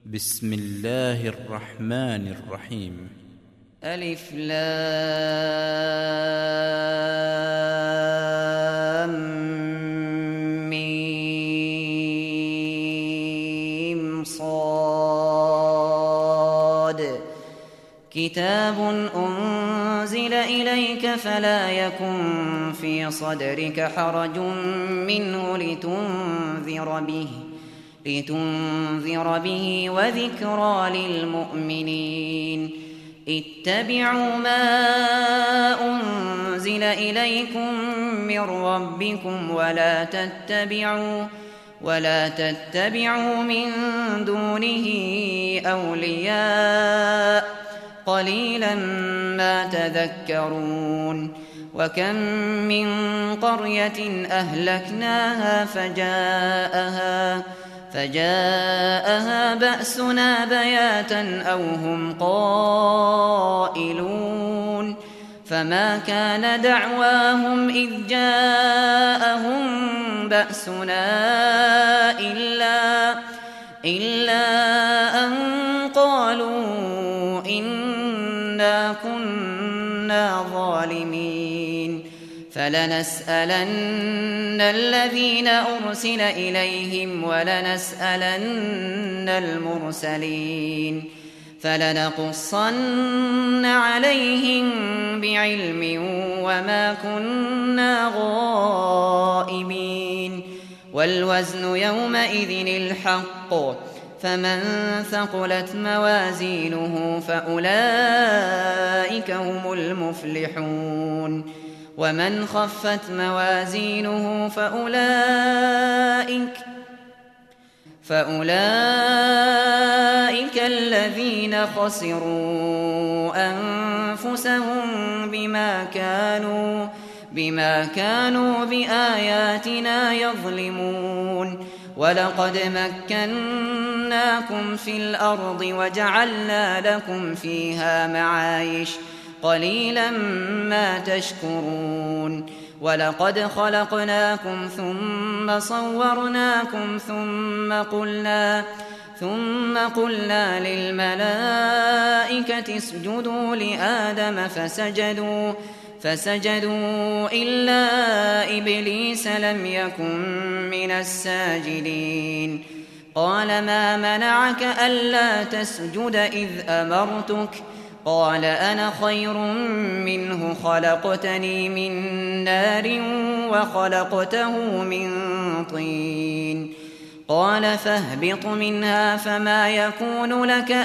بسم الله الرحمن الرحيم. ألف لام ميم صاد كتاب أنزل إليك فلا يكن في صدرك حرج منه لتنذر به وذكرى للمؤمنين. اتبعوا ما أنزل إليكم من ربكم ولا تتبعوا من دونه أولياء قليلا ما تذكرون. وكم من قرية أهلكناها فجاءها بأسنا بياتا أو هم قائلون. فما كان دعواهم إذ جاءهم بأسنا إلا أن قالوا إنا كنا ظالمين. فلنسألن الذين أرسل إليهم ولنسألن المرسلين. فلنقصن عليهم بعلم وما كنا غائبين. والوزن يومئذ الحق. فمن ثقلت موازينه فأولئك هم المفلحون. ومن خفت موازينه فأولئك الذين خسروا أنفسهم بما كانوا بآياتنا يظلمون. ولقد مكناكم في الأرض وجعلنا لكم فيها معايش قليلا ما تشكرون. ولقد خلقناكم ثم صورناكم ثم قلنا للملائكة اسجدوا لآدم فسجدوا إلا إبليس لم يكن من الساجدين. قال ما منعك ألا تسجد إذ أمرتك؟ قال أنا خير منه خلقتني من نار وخلقته من طين. قال فاهبط منها فما يكون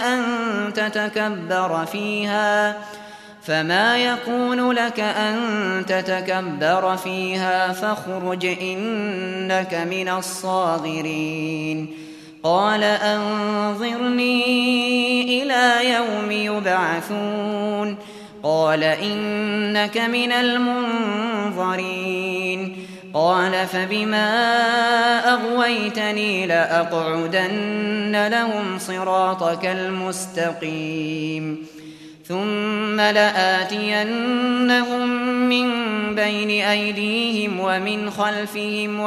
لك أن تتكبر فيها فاخرج إنك من الصاغرين. قال أنظرني إلى يوم يبعثون. قال إنك من المنظرين. قال فبما أغويتني لأقعدن لهم صراطك المستقيم. ثم لآتينهم من بين أيديهم ومن خلفهم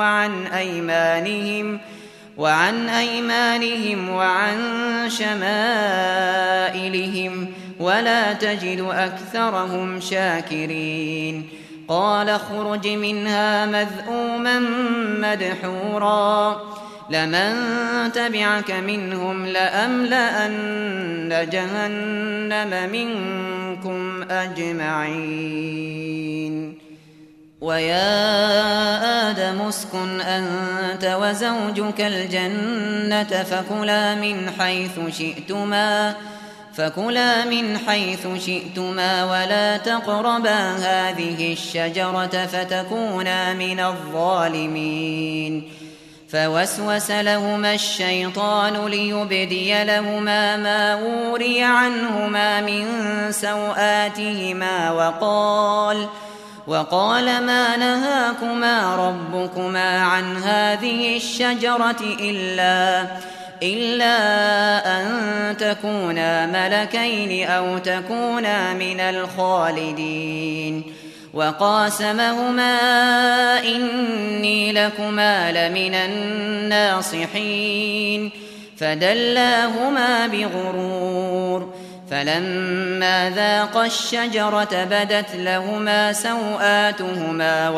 وعن أيمانهم وعن شمائلهم ولا تجد أكثرهم شاكرين. قال اخرج منها مذءوما مدحورا لمن تبعك منهم لأملأن جهنم منكم أجمعين. ويا آدم اسكن أنت وزوجك الجنة فكلا من حيث شئتما ولا تقربا هذه الشجرة فتكونا من الظالمين. فوسوس لهما الشيطان ليبدي لهما ما وري عنهما من سوآتهما وقال ما نهاكما ربكما عن هذه الشجرة إلا أن تكونا ملكين أو تكونا من الخالدين. وقاسمهما إني لكما لمن الناصحين فدلاهما بغرور فلما ذاقا الشجرة بدت لهما سوآتهما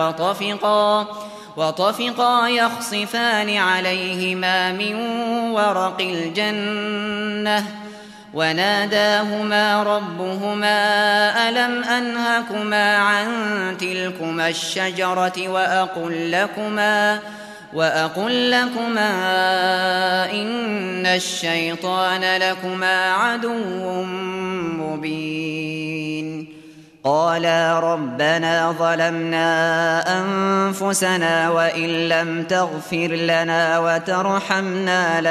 وطفقا يخصفان عليهما من ورق الجنة وناداهما ربهما ألم أنهكما عن تلكما الشجرة وأقل لكما إن الشيطان لكما عدو مبين قالا ربنا ظلمنا أنفسنا وإن لم تغفر لنا وترحمنا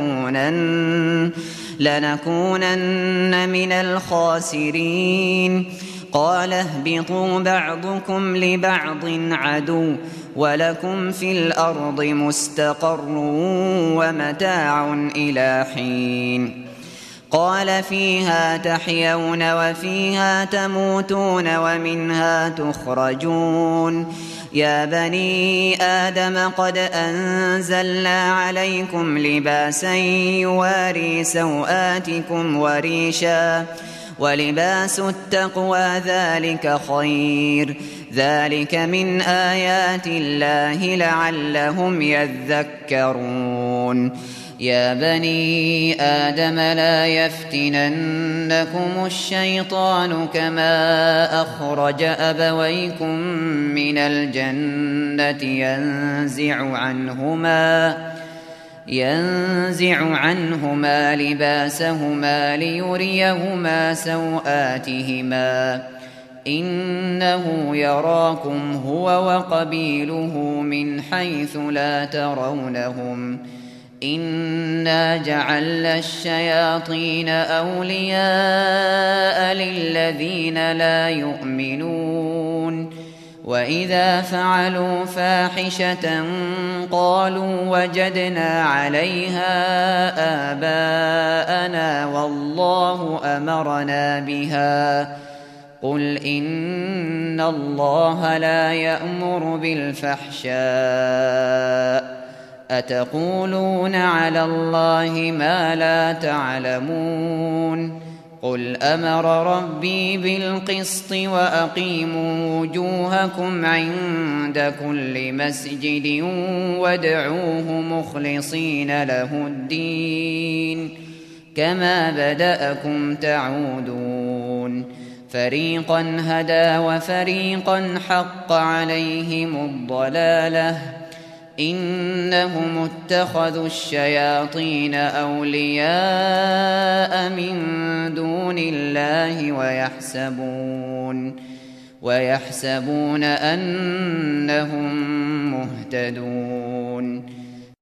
لنكونن من الخاسرين قال اهبطوا بعضكم لبعض عدو ولكم في الأرض مستقر ومتاع إلى حين قال فيها تحيون وفيها تموتون ومنها تخرجون يا بني آدم قد أنزلنا عليكم لباسا يواري سوآتكم وريشا ولباس التقوى ذلك خير ذلك من آيات الله لعلهم يذكرون يا بني آدم لا يفتننكم الشيطان كما أخرج أبويكم من الجنة ينزع عنهما لباسهما ليريهما سوآتهما إنه يراكم هو وقبيله من حيث لا ترونهم إنا جعلنا الشياطين أولياء للذين لا يؤمنون وإذا فعلوا فاحشة قالوا وجدنا عليها آباءنا والله أمرنا بها قل إن الله لا يأمر بالفحشاء أتقولون على الله ما لا تعلمون قل أمر ربي بالقسط وأقيموا وجوهكم عند كل مسجد وادعوه مخلصين له الدين كما بدأكم تعودون فريقا هدى وفريقا حق عليهم الضلالة إنهم اتخذوا الشياطين أولياء من دون الله ويحسبون أنهم مهتدون